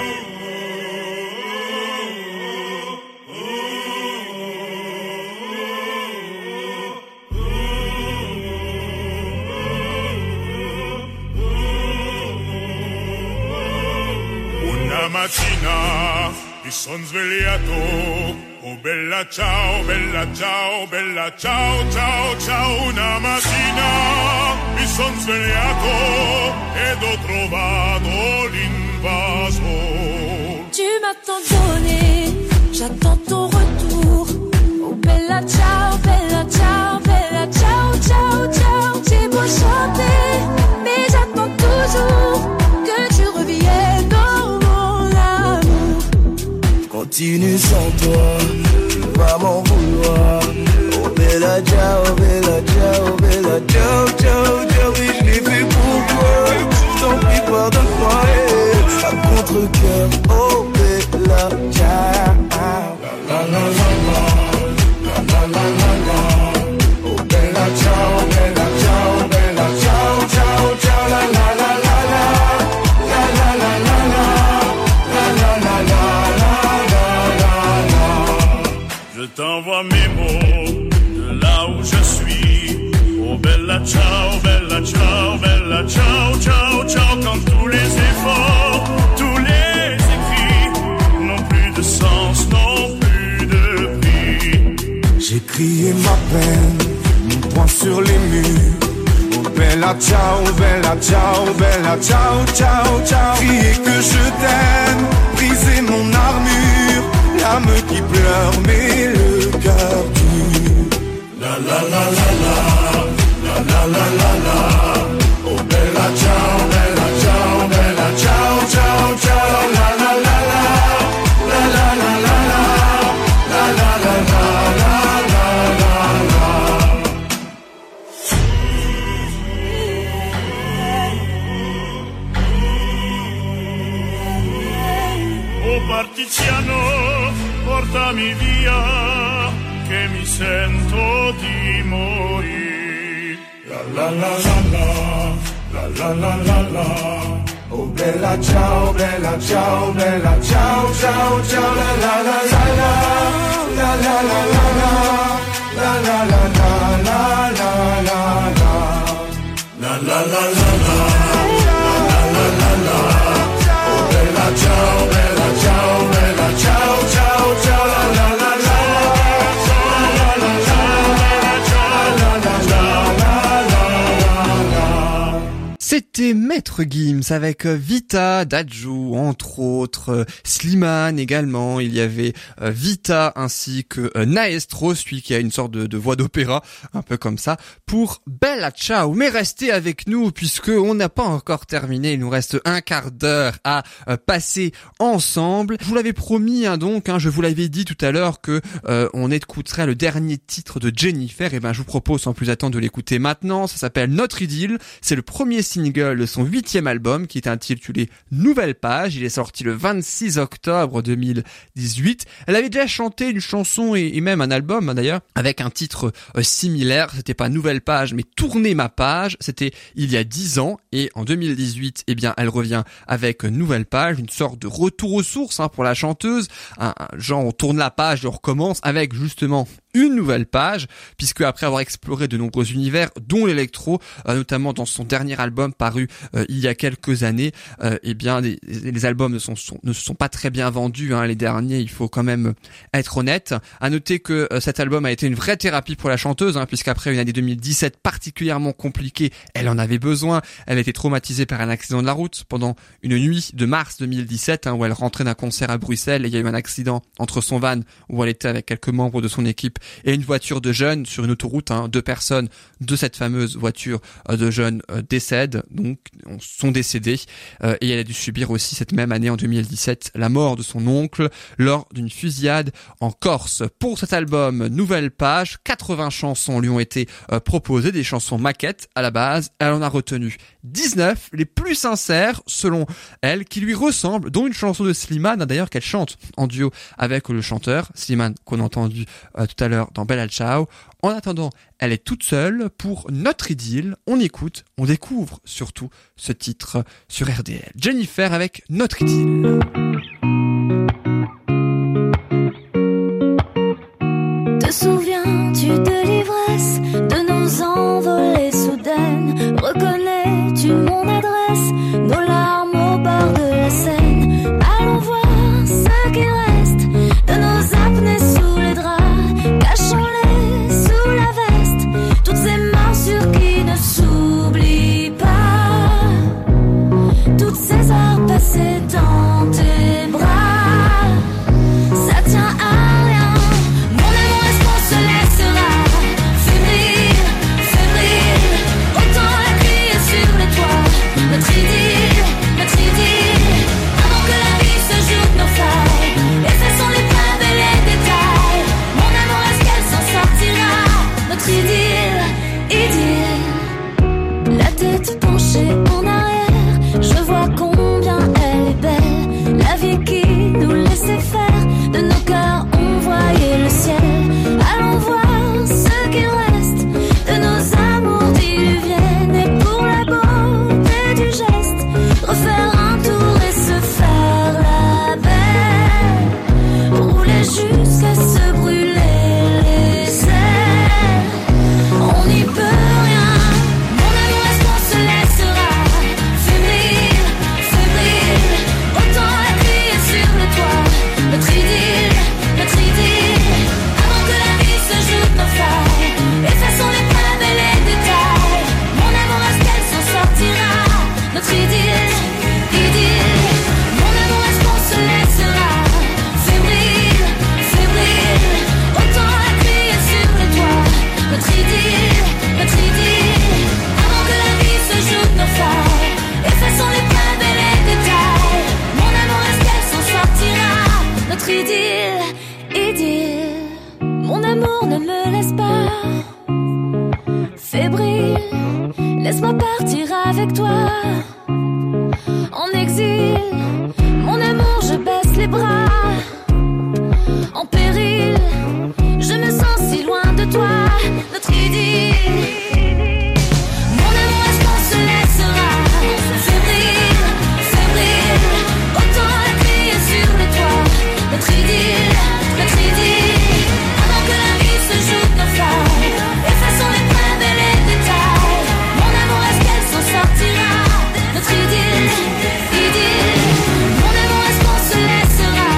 Una mattina mi son svegliato, oh bella ciao, bella ciao, bella ciao, ciao, ciao. Una mattina mi son svegliato ed ho trovato l'invaso. Tu m'as tant donné, j'attends ton retour. Oh bella ciao, bella ciao, bella ciao, ciao, ciao. J'ai beau chanter, mais j'attends toujours que tu reviennes dans mon amour. Continue sans toi, tu vas m'en vouloir. Oh bella ciao, bella ciao, bella ciao, ciao, ciao. Oui, je l'ai fait pour toi, je t'en prie pardonne-moi. À contre-cœur, oh bella ciao. La la la la la, la la la la. Oh bella ciao, bella ciao, bella ciao, ciao, ciao. La la la la la, la la la la la, la la la la. Je t'envoie mes mots de là où je suis. Oh bella ciao, bella ciao, bella ciao, ciao, ciao. Quand tous les efforts, tous les écrits n'ont plus de sens, n'ont plus de prix. J'ai crié ma peine, mon poing sur les murs. Oh bella ciao, bella ciao, bella ciao, ciao, ciao. Crier que je t'aime, briser mon armure. L'âme qui pleure mais le cœur dur. La la la la la, la la la la la. Oh bella ciao, bella ciao, bella ciao, ciao, ciao. La la la la, la la la la la, la la la la la la. Oh partigiano, portami via, che mi sento di morire. La la la la, la la la la la. Oh bella ciao, bella ciao, bella ciao, ciao, ciao. La la la la la, la la la la la, la la la la la la la la, la la la la la. Oh bella ciao, bella ciao, bella ciao, ciao, ciao. La la la la la, la la la la la. C'était Maître Gims avec Vita, Dadju, entre autres, Slimane également, il y avait euh, Vita ainsi que euh, Naestro, celui qui a une sorte de, de voix d'opéra, un peu comme ça, pour Bella Ciao. Mais restez avec nous puisque on n'a pas encore terminé, il nous reste un quart d'heure à euh, passer ensemble. Je vous l'avais promis hein, donc, hein, je vous l'avais dit tout à l'heure que euh, on écouterait le dernier titre de Jennifer, et ben je vous propose sans plus attendre de l'écouter maintenant. Ça s'appelle Notre Idylle, c'est le premier single de son huitième album qui est intitulé Nouvelle Page. Il est sorti le vingt-six octobre deux mille dix-huit. Elle avait déjà chanté une chanson et, et même un album hein, d'ailleurs avec un titre euh, similaire. C'était pas Nouvelle Page mais Tourner ma page. C'était il y a dix ans et en deux mille dix-huit, eh bien, elle revient avec Nouvelle Page, une sorte de retour aux sources hein, pour la chanteuse. Un, un, genre on tourne la page et on recommence avec justement une nouvelle page, puisque après avoir exploré de nombreux univers, dont l'électro, euh, notamment dans son dernier album paru euh, il y a quelques années, euh, eh bien les, les albums ne, sont, sont, ne se sont pas très bien vendus, hein, les derniers, il faut quand même être honnête. À noter que euh, cet album a été une vraie thérapie pour la chanteuse, hein, puisqu'après une année deux mille dix-sept particulièrement compliquée, elle en avait besoin. Elle a été traumatisée par un accident de la route pendant une nuit de mars deux mille dix-sept, hein, où elle rentrait d'un concert à Bruxelles et il y a eu un accident entre son van où elle était avec quelques membres de son équipe et une voiture de jeunes sur une autoroute. Hein, deux personnes de cette fameuse voiture euh, de jeunes euh, décèdent, donc sont décédées, euh, et elle a dû subir aussi cette même année en deux mille dix-sept la mort de son oncle lors d'une fusillade en Corse. Pour cet album Nouvelle Page, quatre-vingts chansons lui ont été euh, proposées, des chansons maquettes à la base. Elle en a retenu dix-neuf, les plus sincères selon elle, qui lui ressemblent, dont une chanson de Slimane, hein, d'ailleurs qu'elle chante en duo avec le chanteur Slimane qu'on a entendu euh, tout à à l'heure dans Bella Ciao. En attendant, elle est toute seule pour Notre Idylle. On écoute, on découvre surtout ce titre sur R D L. Jennifer avec Notre Idylle. Te souviens-tu de l'ivresse de nos envolées soudaines? Reconnais-tu mon adresse, nos larmes au bord de la Seine? Allons voir ce qui reste de nos apnées sous les draps, cachons-les sous la veste, toutes ces morsures qui ne s'oublient pas, toutes ces heures passées dans tes bras, ça tient à rien. Mon amour, est-ce qu'on se laissera fébrile, fébrile, autant la crier sur les toits, notre idylle, notre idylle, avant que la vie se joue de nos failles, effaçons les plats et les détails. Mon amour, est-ce qu'elle s'en sortira, notre idylle, idylle. La tête penchée en arrière, je vois combien elle est belle, la vie qui nous laissait faire, de nos cœurs on voyait le ciel. Allons voir ce qu'il reste de nos amours diluviennes, et pour la beauté du geste, refaire un tour et se faire la belle, rouler jusqu'à se brûler les ailes, on n'y peut rien. Mon amour, est-ce qu'on se laissera fébrile, fébrile, autant la crier sur le toit, notre idylle, notre idylle, avant que la vie se joue de nos failles, effaçons les plats et les détails. Mon amour, est-ce qu'elle s'en sortira, notre idylle, idylle. Mon amour, est-ce qu'on se laissera fébrile, fébrile, autant la crier sur le toit, notre idylle, notre idylle, avant que la vie se joue de nos failles, effaçons les plats et les détails. Mon amour, est-ce qu'elle s'en sortira, notre idylle, idylle. Mon amour, ne me laisse pas fébrile, laisse-moi partir avec toi en exil. Mon amour, je baisse les bras en péril, je me sens si loin de toi, notre idylle. Mon amour, est-ce qu'on se laissera fébrile, fébrile, autant la crier sur le toit, notre idylle, notre idylle, avant que la vie se joue de nos failles, effaçons les plats et les détails. Mon amour, est-ce qu'elle s'en sortira, notre idylle, idylle. Mon amour, est-ce qu'on se laissera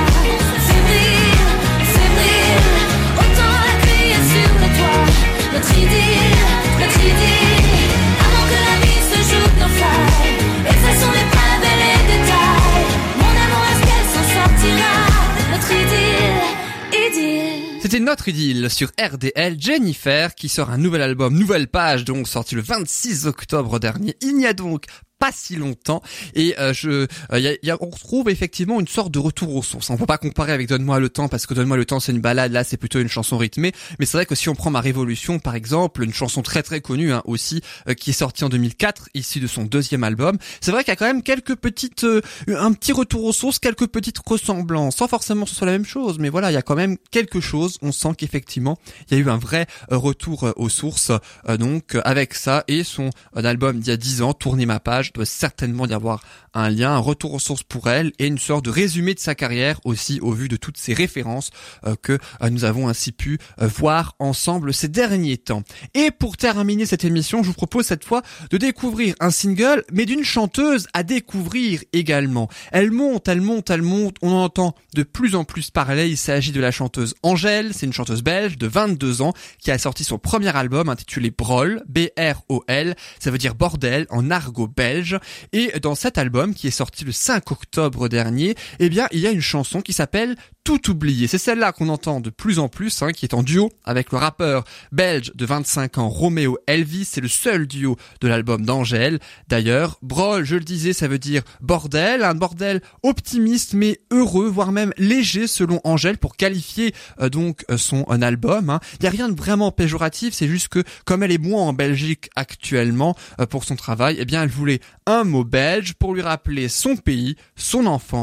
fébrile, fébrile, autant la crier sur le toit, notre idylle, notre idylle, avant que la vie se joue de nos failles, effaçons les plats et les détails. Mon amour, est-ce qu'elle s'en sortira, notre idylle, idylle. C'était Notre Idylle sur R D L. Jennifer qui sort un nouvel album, nouvelle page, donc sorti le vingt-six octobre dernier. Il n'y a donc pas si longtemps, et euh, je, euh, y a, y a, on retrouve effectivement une sorte de retour aux sources. On peut pas comparer avec Donne-moi le temps, parce que Donne-moi le temps c'est une balade, là c'est plutôt une chanson rythmée, mais c'est vrai que si on prend Ma Révolution par exemple, une chanson très très connue hein, aussi, euh, qui est sortie en deux mille quatre, issue de son deuxième album, c'est vrai qu'il y a quand même quelques petites, euh, un petit retour aux sources, quelques petites ressemblances, sans forcément que ce soit la même chose, mais voilà, il y a quand même quelque chose, on sent qu'effectivement il y a eu un vrai euh, retour euh, aux sources, euh, donc euh, avec ça et son euh, album d'il y a dix ans, Tourner ma page, doit certainement y avoir un lien, un retour aux sources pour elle et une sorte de résumé de sa carrière aussi au vu de toutes ces références euh, que euh, nous avons ainsi pu euh, voir ensemble ces derniers temps. Et pour terminer cette émission, je vous propose cette fois de découvrir un single, mais d'une chanteuse à découvrir également. Elle monte, elle monte, elle monte, on en entend de plus en plus parler. Il s'agit de la chanteuse Angèle, c'est une chanteuse belge de vingt-deux ans qui a sorti son premier album intitulé Brol, B R O L, ça veut dire bordel en argot belge. Et dans cet album qui est sorti le cinq octobre dernier, eh bien il y a une chanson qui s'appelle Tout oublié. C'est celle-là qu'on entend de plus en plus, hein, qui est en duo avec le rappeur belge de vingt-cinq ans Roméo Elvis. C'est le seul duo de l'album d'Angèle. D'ailleurs, Brol, je le disais, ça veut dire bordel, un bordel optimiste mais heureux, voire même léger selon Angèle pour qualifier euh, donc euh, son un album. Hein. Il y a rien de vraiment péjoratif, c'est juste que comme elle est moins en Belgique actuellement euh, pour son travail, eh bien elle voulait un mot belge pour lui rappeler son pays, son enfance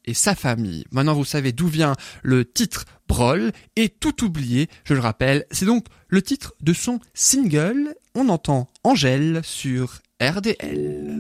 et sa famille. Maintenant, vous savez d'où vient le titre Brol et Tout oublié, je le rappelle, c'est donc le titre de son single. On entend Angèle sur R D L.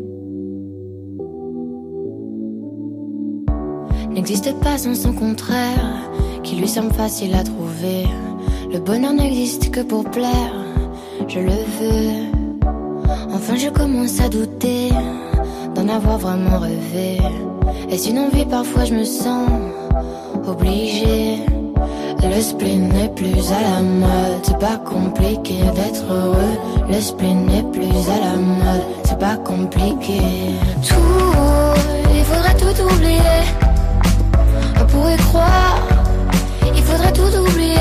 N'existe pas sans son contraire, qui lui semble facile à trouver. Le bonheur n'existe que pour plaire, je le veux. Enfin je commence à douter d'en avoir vraiment rêvé. Est-ce une envie? Parfois je me sens obligée. Le spleen n'est plus à la mode, c'est pas compliqué d'être heureux. Le spleen n'est plus à la mode, c'est pas compliqué. Tout, il faudrait tout oublier. On pourrait croire, il faudrait tout oublier.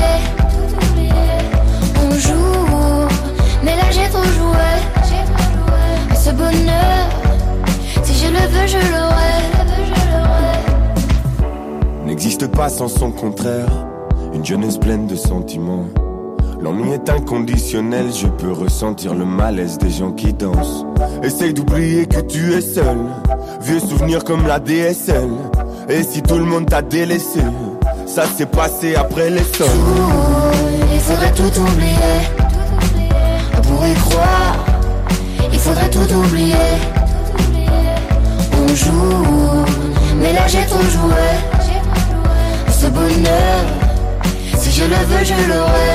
On joue, mais là j'ai trop joué. Ce bonheur, si je le veux, je l'aurai. N'existe pas sans son contraire, une jeunesse pleine de sentiments. L'ennui est inconditionnel, je peux ressentir le malaise des gens qui dansent. Essaye d'oublier que tu es seul, vieux souvenirs comme la D S L. Et si tout le monde t'a délaissé, ça s'est passé après les sols. Tout, il faudrait tout oublier. Pour y croire, il faudrait tout oublier. On joue, mais là j'ai trop joué. Ce bonheur, si je le veux, je l'aurai.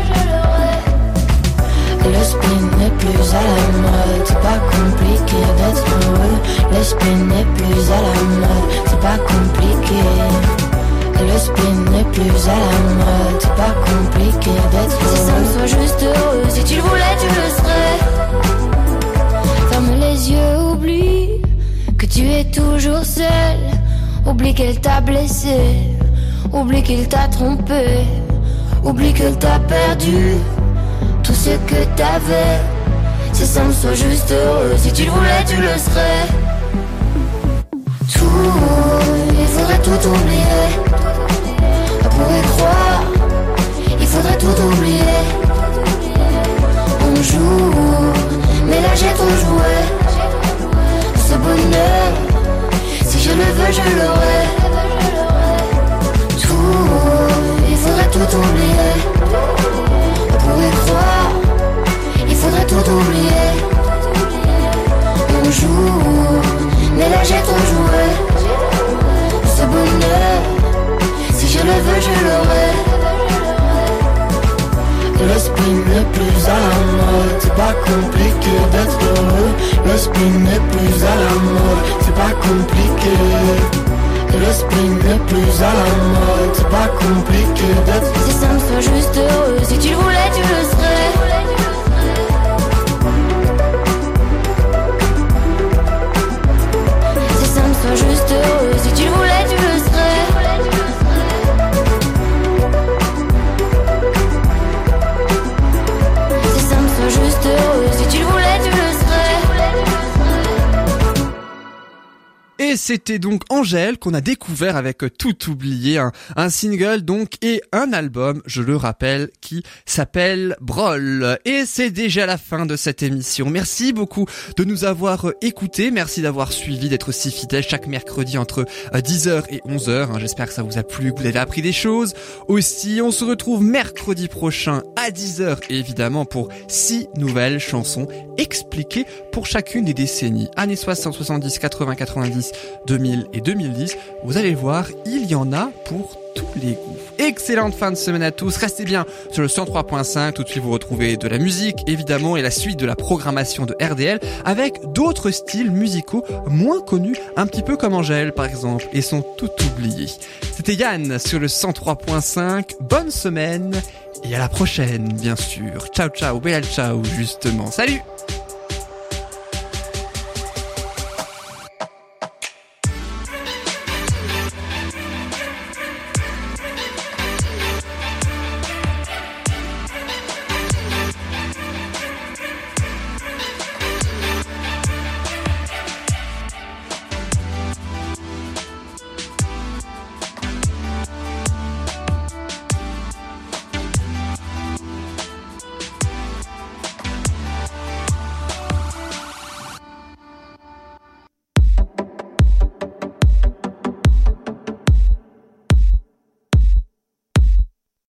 Le spleen n'est plus à la mode, c'est pas compliqué d'être heureux. Le spleen n'est plus à la mode, c'est pas compliqué. Le spleen n'est plus à la mode, c'est pas compliqué d'être heureux. Si ça me soit juste heureux, si tu le voulais, tu le serais. Ferme les yeux, oublie que tu es toujours seul. Oublie qu'elle t'a blessé, oublie qu'il t'a trompé, oublie qu'elle t'a perdu tout ce que t'avais. Si ça me soit juste heureux, si tu le voulais, tu le serais. Tout, il faudrait tout oublier. Pour y croire, il faudrait tout oublier. On joue, mais là j'ai trop joué. Ce bonheur, si je le veux, je l'aurai. Tout, il faudrait tout oublier. Pour y croire, il faudrait tout oublier. On joue, mais là j'ai trop joué. Ce bonheur, si je le veux, je l'aurai. Le spleen n'est plus à la mode, c'est pas compliqué d'être heureux. Le spleen n'est plus à la mode, c'est pas compliqué. Le spleen n'est plus à la mode, c'est pas compliqué d'être. Si ça me soit juste heureux, si tu le voulais, tu le serais. Si ça me soit juste heureux, si tu le voulais, tu le serais. Si ça me soit juste heureux, si tu le voulais, tu le serais. Et c'était donc Angèle qu'on a découvert avec Tout oublié, un, un single donc et un album, je le rappelle, qui s'appelle Brol. Et c'est déjà la fin de cette émission. Merci beaucoup de nous avoir écoutés, merci d'avoir suivi, d'être si fidèles chaque mercredi entre dix heures et onze heures. J'espère que ça vous a plu, que vous avez appris des choses. Aussi, on se retrouve mercredi prochain à dix heures, évidemment, pour six nouvelles chansons expliquées pour chacune des décennies. Années soixante, soixante-dix, quatre-vingts, quatre-vingt-dix, deux mille et deux mille dix. Vous allez voir, il y en a pour tous les goûts. Excellente fin de semaine à tous. Restez bien sur le cent trois point cinq. Tout de suite, vous retrouvez de la musique, évidemment, et la suite de la programmation de R D L avec d'autres styles musicaux moins connus, un petit peu comme Angèle, par exemple, et sont tout oubliés. C'était Yann sur le cent trois point cinq. Bonne semaine et à la prochaine, bien sûr. Ciao, ciao, bella ciao, justement. Salut!